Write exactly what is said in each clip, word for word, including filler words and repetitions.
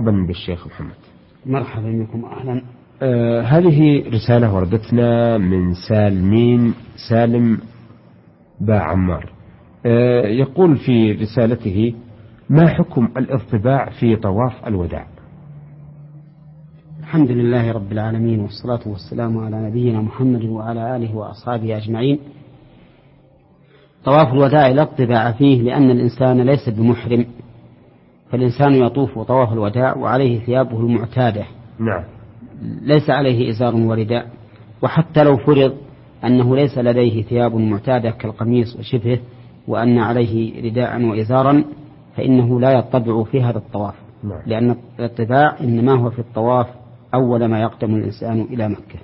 مرحبا بالشيخ محمد. مرحبا بكم أهلا. آه هذه رسالة وردتنا من سالمين سالم با عمار. آه يقول في رسالته: ما حكم الاضطباع في طواف الوداع؟ الحمد لله رب العالمين، والصلاة والسلام على نبينا محمد وعلى آله وأصحابه أجمعين. طواف الوداع لا اضطباع فيه، لأن الإنسان ليس بمحرم، فالإنسان يطوف طواف الوداع وعليه ثيابه المعتادة. نعم. ليس عليه إزار ورداء، وحتى لو فرض أنه ليس لديه ثياب معتادة كالقميص وشبهه، وأن عليه رداء وإزارا، فإنه لا يطبع في هذا الطواف. نعم. لأن الاطباع إنما هو في الطواف أول ما يقدم الإنسان إلى مكة.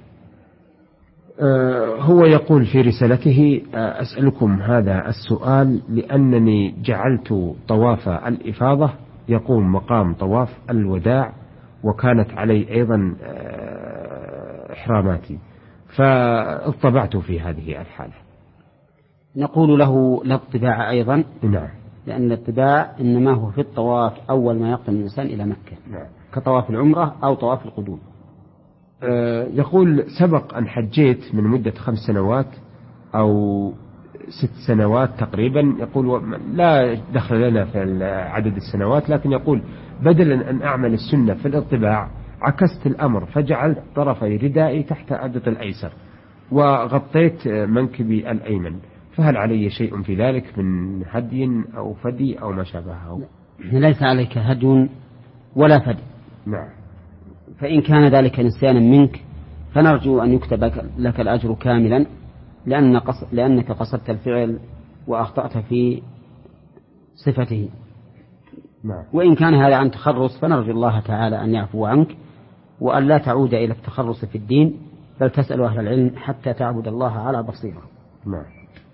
أه هو يقول في رسالته: أسألكم هذا السؤال لأنني جعلت طواف الإفاضة يقوم مقام طواف الوداع، وكانت علي أيضا إحراماتي، فاطبعت في هذه الحالة. نقول له لا اطباع أيضا. نعم. لأن الاطباع إنما هو في الطواف أول ما يقدم الإنسان إلى مكة. نعم. كطواف العمرة أو طواف القدوم. أه يقول: سبق أن حجيت من مدة خمس سنوات أو ست سنوات تقريبا. يقول لا دخل لنا في عدد السنوات، لكن يقول: بدلا أن أعمل السنة في الاطباع عكست الأمر، فجعلت طرفي ردائي تحت عدد الأيسر وغطيت منكبي الأيمن، فهل علي شيء في ذلك من هدي أو فدي أو ما شابهه؟ ليس عليك هدي ولا فدي. نعم. فإن كان ذلك نسيانا منك فنرجو أن يكتب لك الأجر كاملا، لأن قص... لأنك قصدت الفعل وأخطأت في صفته. نعم. وإن كان هذا عن تخرص فنرجو الله تعالى أن يعفو عنك، وأن لا تعود إلى التخرص في الدين، بل تسأل أهل العلم حتى تعبد الله على بصيرة. نعم.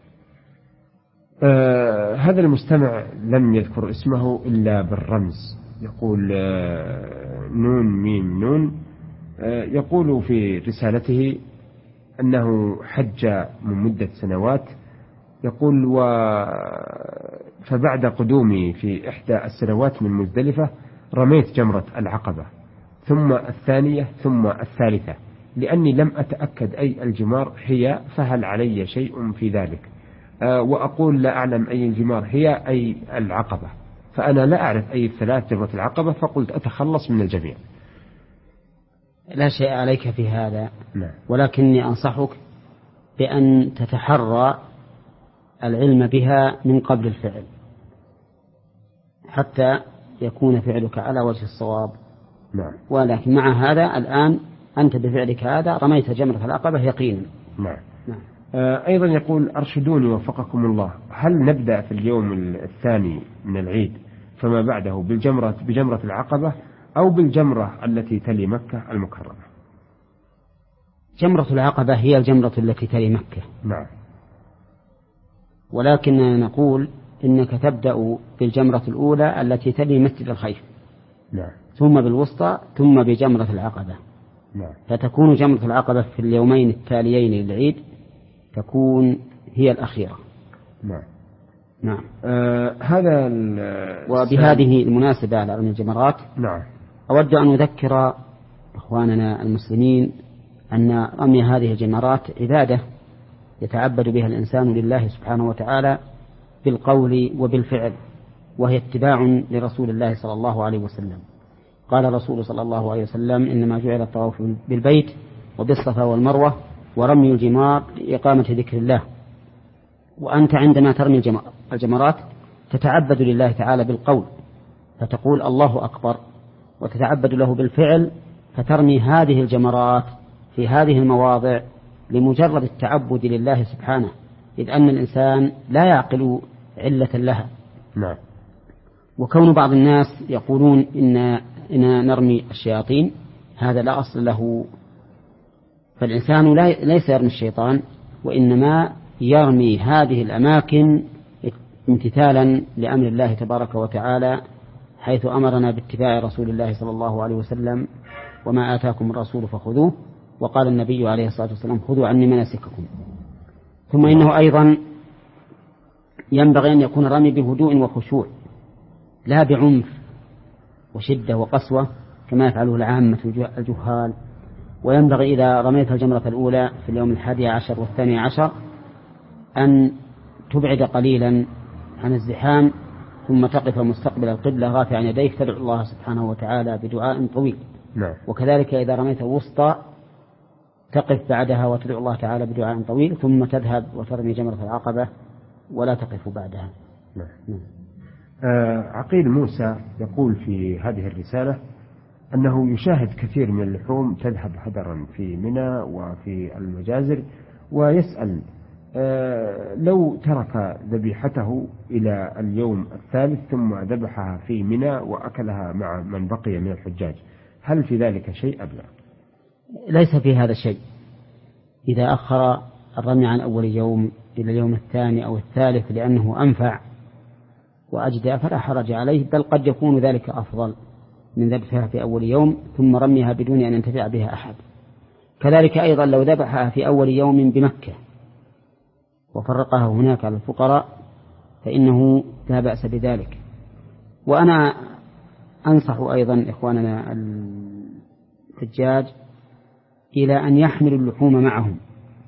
آه هذا المستمع لم يذكر اسمه إلا بالرمز. يقول آه نون ميم نون. آه يقول في رسالته أنه حج من مدة سنوات. يقول: و فبعد قدومي في إحدى السنوات من مزدلفة رميت جمرة العقبة، ثم الثانية ثم الثالثة، لأني لم أتأكد أي الجمار هي، فهل علي شيء في ذلك؟ أه وأقول لا أعلم أي الجمار هي أي العقبة، فأنا لا أعرف أي الثلاث جمرة العقبة، فقلت أتخلص من الجميع. لا شيء عليك في هذا. لا. ولكني أنصحك بأن تتحرى العلم بها من قبل الفعل، حتى يكون فعلك على وجه الصواب. نعم. ولكن مع هذا الآن أنت بفعلك هذا رميت جمرة العقبة يقينا. نعم. نعم. آه أيضا يقول: أرشدوني وفقكم الله، هل نبدأ في اليوم الثاني من العيد فما بعده بالجمرة بجمرة العقبة أو بالجمرة التي تلي مكة المكرمة؟ جمرة العقبة هي الجمرة التي تلي مكة. نعم. ولكن نقول إنك تبدأ بالجمرة الأولى التي تلي مسجد الخيف. نعم. ثم بالوسطى، ثم بجمرة العقبة. نعم. فتكون جمرة العقبة في اليومين التاليين للعيد تكون هي الأخيرة. نعم. نعم. آه هذا وبهذه المناسبة على رمي الجمرات، نعم، أود أن أذكر إخواننا المسلمين أن رمي هذه الجمرات عبادة يتعبد بها الإنسان لله سبحانه وتعالى بالقول وبالفعل، وهي اتباع لرسول الله صلى الله عليه وسلم. قال الرسول صلى الله عليه وسلم: إنما جعل الطواف بالبيت وبالصفا والمروة ورمي الجمار لإقامة ذكر الله. وأنت عندما ترمي الجمرات تتعبد لله تعالى بالقول، فتقول الله أكبر، وتتعبد له بالفعل، فترمي هذه الجمرات في هذه المواضع لمجرد التعبد لله سبحانه، إذ أن الإنسان لا يعقل علة لها. نعم. وكون بعض الناس يقولون إن, إن نرمي الشياطين، هذا لا أصل له. فالإنسان ليس يرمي الشيطان، وإنما يرمي هذه الأماكن امتثالا لأمر الله تبارك وتعالى، حيث أمرنا باتباع رسول الله صلى الله عليه وسلم: وما آتاكم الرسول فخذوه، وقال النبي عليه الصلاة والسلام: خذوا عني مناسككم. ثم إنه أيضا ينبغي أن يكون الرمي بهدوء وخشوع، لا بعنف، وشدة وقسوة كما يفعله العامة الجهال. وينبغي إذا رميت الجمرة الأولى في اليوم الحادي عشر والثاني عشر أن تبعد قليلا عن الزحام، ثم تقف مستقبل القبلة رافعا يديك تدعو الله سبحانه وتعالى بدعاء طويل. نعم. وكذلك إذا رميت الوسطى تقف بعدها وتدعو الله تعالى بدعاء طويل، ثم تذهب وترمي جمرة العقبة ولا تقف بعدها. نعم. نعم. آه عقيل موسى يقول في هذه الرسالة أنه يشاهد كثير من اللحوم تذهب هدرا في منى وفي المجازر، ويسأل آه لو ترك ذبيحته إلى اليوم الثالث ثم ذبحها في منى وأكلها مع من بقي من الحجاج، هل في ذلك شيء أم لا؟ ليس في هذا شيء. إذا أخر الرمي عن أول يوم إلى اليوم الثاني أو الثالث لأنه أنفع وأجدى فلا حرج عليه، بل قد يكون ذلك أفضل من ذبحها في أول يوم ثم رميها بدون أن ينتفع بها أحد. كذلك أيضا لو ذبحها في أول يوم بمكة وفرقها هناك على الفقراء فإنه لا بأس بذلك. وأنا أنصح أيضا إخواننا الحجاج إلى أن يحملوا اللحوم معهم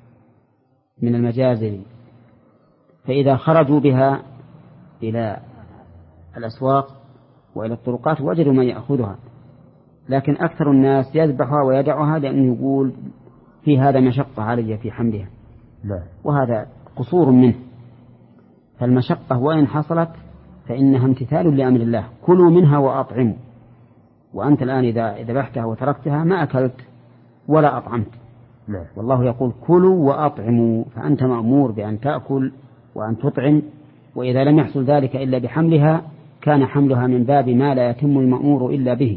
من المجازر، فإذا خرجوا بها إلى الأسواق وإلى الطرقات وجدوا من يأخذها، لكن أكثر الناس يذبحها ويدعها لأنه يقول في هذا مشقة علي في حملها. لا. وهذا قصور منه. فالمشقة وإن حصلت فإنها امتثال لأمر الله، كلوا منها وأطعموا. وأنت الآن إذا ذبحتها وتركتها ما أكلت ولا أطعمت. لا. والله يقول كلوا وأطعموا، فأنت مأمور بأن تأكل وأن تطعم. وإذا لم يحصل ذلك إلا بحملها كان حملها من باب ما لا يتم المأمور إلا به.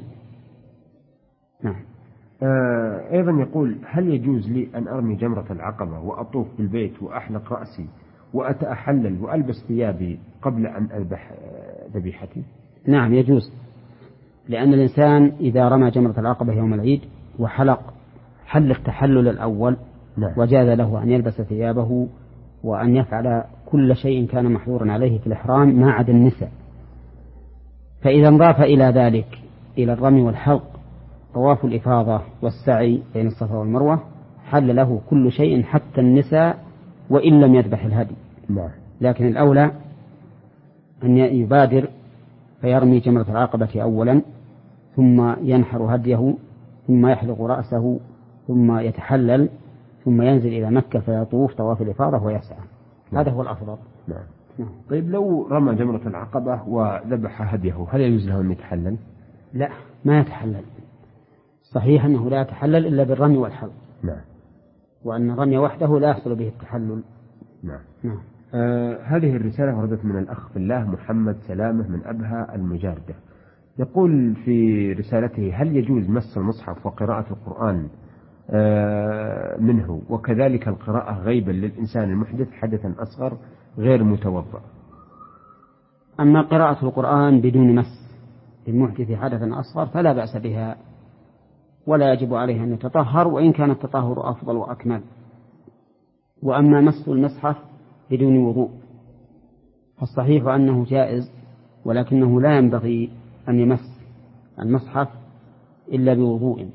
نعم. آه أيضا يقول هل يجوز لي أن أرمي جمرة العقبة وأطوف بالبيت وأحلق رأسي وأتأحلل وألبس ثيابي قبل أن أذبح ذبيحتي؟ نعم يجوز، لأن الإنسان إذا رمى جمرة العقبة يوم العيد وحلق حلق تحلل الأول نعم. وجاز له أن يلبس ثيابه وأن يفعل كل شيء كان محظورا عليه في الإحرام ما عدا النساء. فإذا انضاف إلى ذلك إلى الرمي والحلق طواف الإفاضة والسعي بين الصفا والمروة حل له كل شيء حتى النساء وإن لم يذبح الهدي. نعم. لكن الأولى أن يبادر فيرمي جمرة العقبة أولا ثم ينحر هديه ثم يحلق رأسه ثم يتحلل ثم ينزل إلى مكة فيطوف طواف الإفاضة ويسعى. نعم. هذا هو الأفضل. نعم. نعم. طيب لو رمى جمرة العقبة وذبح هديه هل يجوز له أن يتحلل؟ لا، ما يتحلل. صحيح أنه لا يتحلل إلا بالرمي والحلق. نعم. وأن الرمي وحده لا يحصل به التحلل. نعم. نعم. آه هذه الرسالة وردت من الأخ في الله محمد سلامة من أبها المجاردة، يقول في رسالته هل يجوز مس المصحف وقراءة القرآن آه منه وكذلك القراءة غيبا للإنسان المحدث حدثا أصغر غير متوضأ؟ أما قراءة القرآن بدون مس للمحدث حدثا أصغر فلا بأس بها ولا يجب عليه أن يتطهر، وإن كان التطهر أفضل وأكمل. وأما مس المصحف بدون وضوء فالصحيح أنه جائز، ولكنه لا ينبغي أن يمس المصحف إلا بوضوء.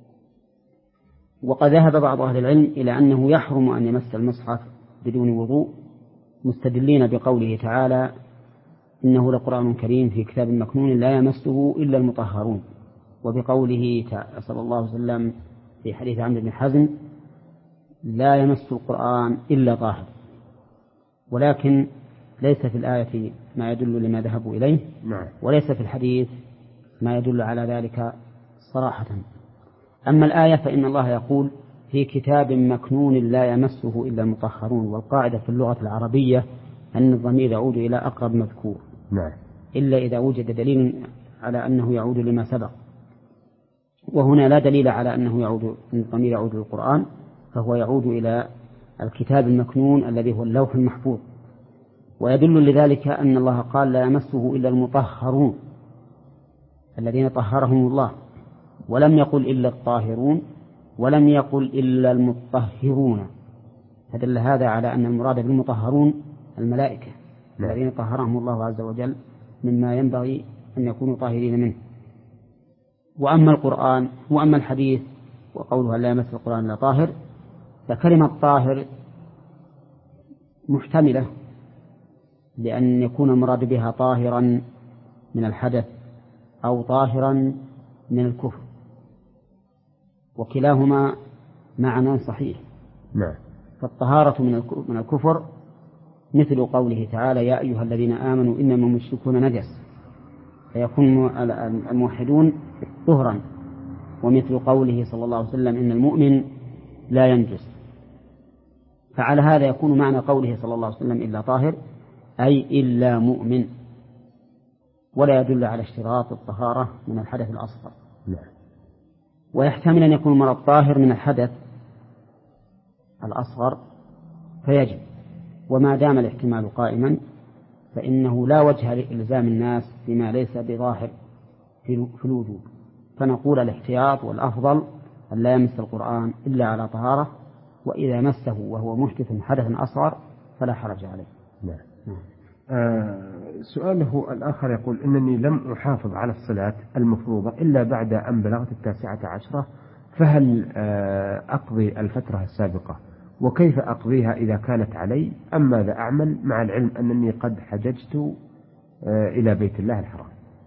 وقد ذهب بعض أهل العلم إلى أنه يحرم أن يمس المصحف بدون وضوء مستدلين بقوله تعالى إنه لقرآن كريم في كتاب مكنون لا يمسه إلا المطهرون، وبقوله صلى الله عليه وسلم في حديث عمرو بن حزم لا يمس القرآن إلا طاهر. ولكن ليس في الآية ما يدل لما ذهبوا إليه، وليس في الحديث ما يدل على ذلك صراحة. أما الآية فإن الله يقول في كتاب مكنون لا يمسه إلا المطهرون، والقاعدة في اللغة العربية أن الضمير يعود إلى أقرب مذكور نعم. إلا إذا وجد دليل على أنه يعود لما سبق، وهنا لا دليل على أنه يعود أن الضمير يعود للقرآن، فهو يعود إلى الكتاب المكنون الذي هو اللوح المحفوظ. ويدل لذلك أن الله قال لا يمسه إلا المطهرون الذين طهرهم الله، ولم يقل إلا الطاهرون، ولم يقل إلا المطهرون، فدل هذا على أن المراد بالمطهرون الملائكة الذين طهرهم الله عز وجل مما ينبغي أن يكونوا طاهرين منه. وأما القرآن وأما الحديث وقوله لا يمس القرآن إلا طاهر، فكلمة طاهر محتملة، لأن يكون المراد بها طاهرا من الحدث أو طاهرا من الكفر، وكلاهما معنى صحيح. نعم. فالطهارة من الكفر مثل قوله تعالى يا أيها الذين آمنوا إنما المشركون نجس، فيكون الموحدون طهرا، ومثل قوله صلى الله عليه وسلم إن المؤمن لا ينجس. فعلى هذا يكون معنى قوله صلى الله عليه وسلم إلا طاهر أي إلا مؤمن، ولا يدل على اشتراط الطهارة من الحدث الأصغر. نعم. ويحتمل أن يكون المرض طاهر من الحدث الأصغر فيجب، وما دام الاحتمال قائما فإنه لا وجه لإلزام الناس بما ليس بظاهر في الوجوب، فنقول الاحتياط والأفضل أن لا يمس القرآن إلا على طهارة، وإذا مسه وهو محدث حدثا أصغر فلا حرج عليه. نعم. آه سؤاله الآخر يقول إنني لم أحافظ على الصلاة المفروضة إلا بعد أن بلغت التاسعة عشرة، فهل آه أقضي الفترة السابقة؟ وكيف أقضيها إذا كانت علي؟ أم ماذا أعمل مع العلم أنني قد حججت آه إلى بيت الله الحرام؟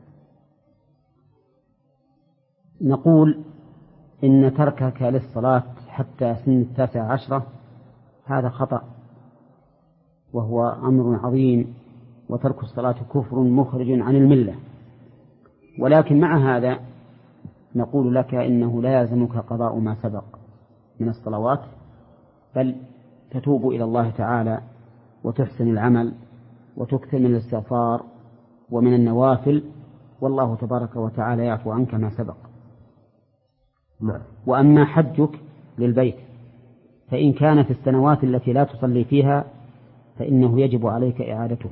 نقول إن تركك للصلاة حتى سن التاسعة عشرة هذا خطأ، وهو أمر عظيم، وترك الصلاة كفر مخرج عن الملة. ولكن مع هذا نقول لك إنه لا يلزمك قضاء ما سبق من الصلوات، بل تتوب إلى الله تعالى وتحسن العمل وتكثر من الاستغفار ومن النوافل، والله تبارك وتعالى يعفو عنك ما سبق. نعم. وأما حجك للبيت فإن كان في السنوات التي لا تصلي فيها فإنه يجب عليك إعادته،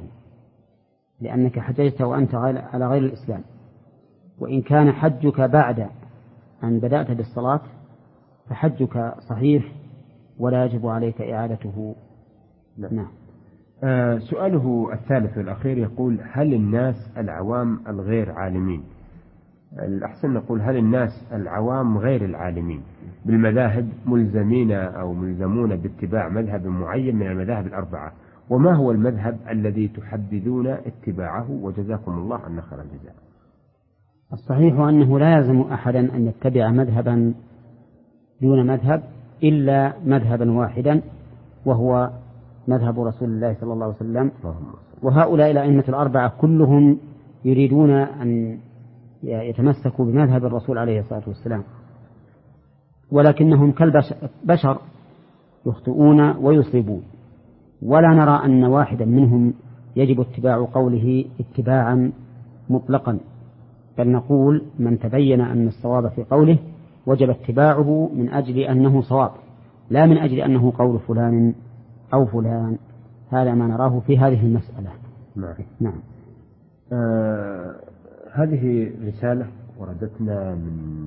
لأنك حججت وأنت على غير الإسلام. وإن كان حجك بعد أن بدأت بالصلاة فحجك صحيح ولا يجب عليك إعادته. نعم. نعم. آه سؤاله الثالث والأخير يقول هل الناس العوام الغير عالمين، الأحسن نقول هل الناس العوام غير العالمين بالمذاهب ملزمين أو ملزمون باتباع مذهب معين من المذاهب الأربعة، وما هو المذهب الذي تحددون اتباعه؟ وجزاكم الله عنا خير الجزاء. الصحيح أنه لا يلزم أحدا أن يتبع مذهبا دون مذهب إلا مذهبا واحدا، وهو مذهب رسول الله صلى الله عليه وسلم. وهؤلاء الأئمة الأربعة كلهم يريدون أن يتمسكوا بمذهب الرسول عليه الصلاة والسلام، ولكنهم كالبشر يخطئون ويصيبون، ولا نرى أن واحدا منهم يجب اتباع قوله اتباعا مطلقا، بل نقول من تبين أن الصواب في قوله وجب اتباعه من أجل أنه صواب، لا من أجل أنه قول فلان أو فلان. هذا ما نراه في هذه المسألة. نعم. نعم. آه هذه رسالة وردتنا من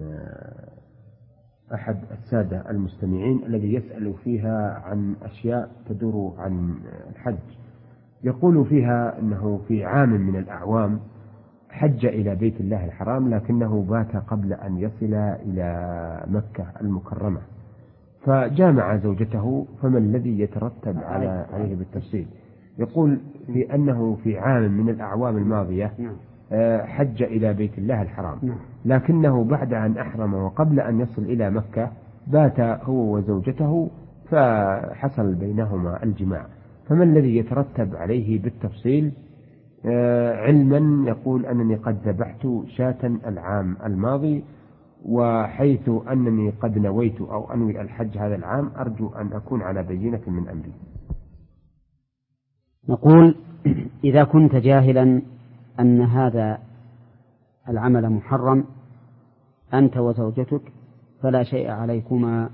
أحد السادة المستمعين الذي يسأل فيها عن أشياء تدور عن الحج. يقول فيها أنه في عام من الأعوام حج إلى بيت الله الحرام، لكنه بات قبل أن يصل إلى مكة المكرمة، فجامع زوجته، فما الذي يترتب على عليه بالتفصيل؟ يقول في أنه في عام من الأعوام الماضية حج إلى بيت الله الحرام، لكنه بعد أن أحرم وقبل أن يصل إلى مكة بات هو وزوجته فحصل بينهما الجماع، فما الذي يترتب عليه بالتفصيل؟ علما يقول أنني قد ذبحت شاة العام الماضي، وحيث أنني قد نويت أو أنوي الحج هذا العام أرجو أن أكون على بينة من أمري. نقول إذا كنت جاهلا أن هذا العمل محرم أنت وزوجتك فلا شيء عليكما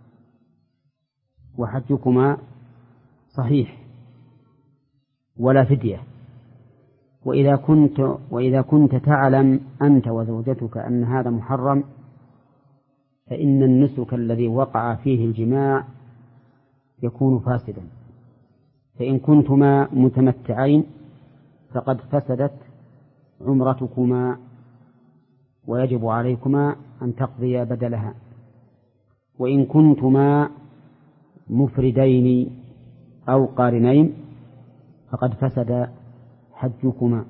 وحجكما صحيح ولا فدية. وإذا كنت وإذا كنت تعلم أنت وزوجتك أن هذا محرم فإن النسك الذي وقع فيه الجماع يكون فاسدا، فإن كنتما متمتعين فقد فسدت عمرتكما ويجب عليكما أن تقضيا بدلها. وإن كنتما مفردين أو قارنين فقد فسد حجكما.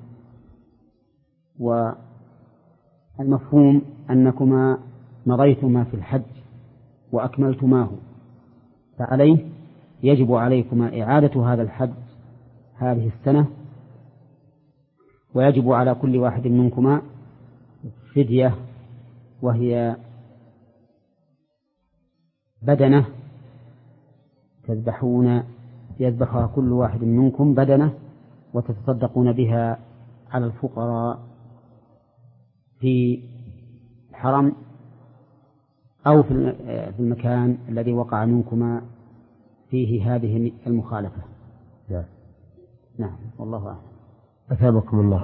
والمفهوم أنكما مضيتما في الحج وأكملتماه، فعليه يجب عليكما إعادة هذا الحج هذه السنة، ويجب على كل واحد منكما فدية، وهي بدنة تذبحون يذبحها كل واحد منكم بدنة وتتصدقون بها على الفقراء في الحرم أو في المكان الذي وقع منكما فيه هذه المخالفة. نعم. نعم والله أعلم. أثابكم الله.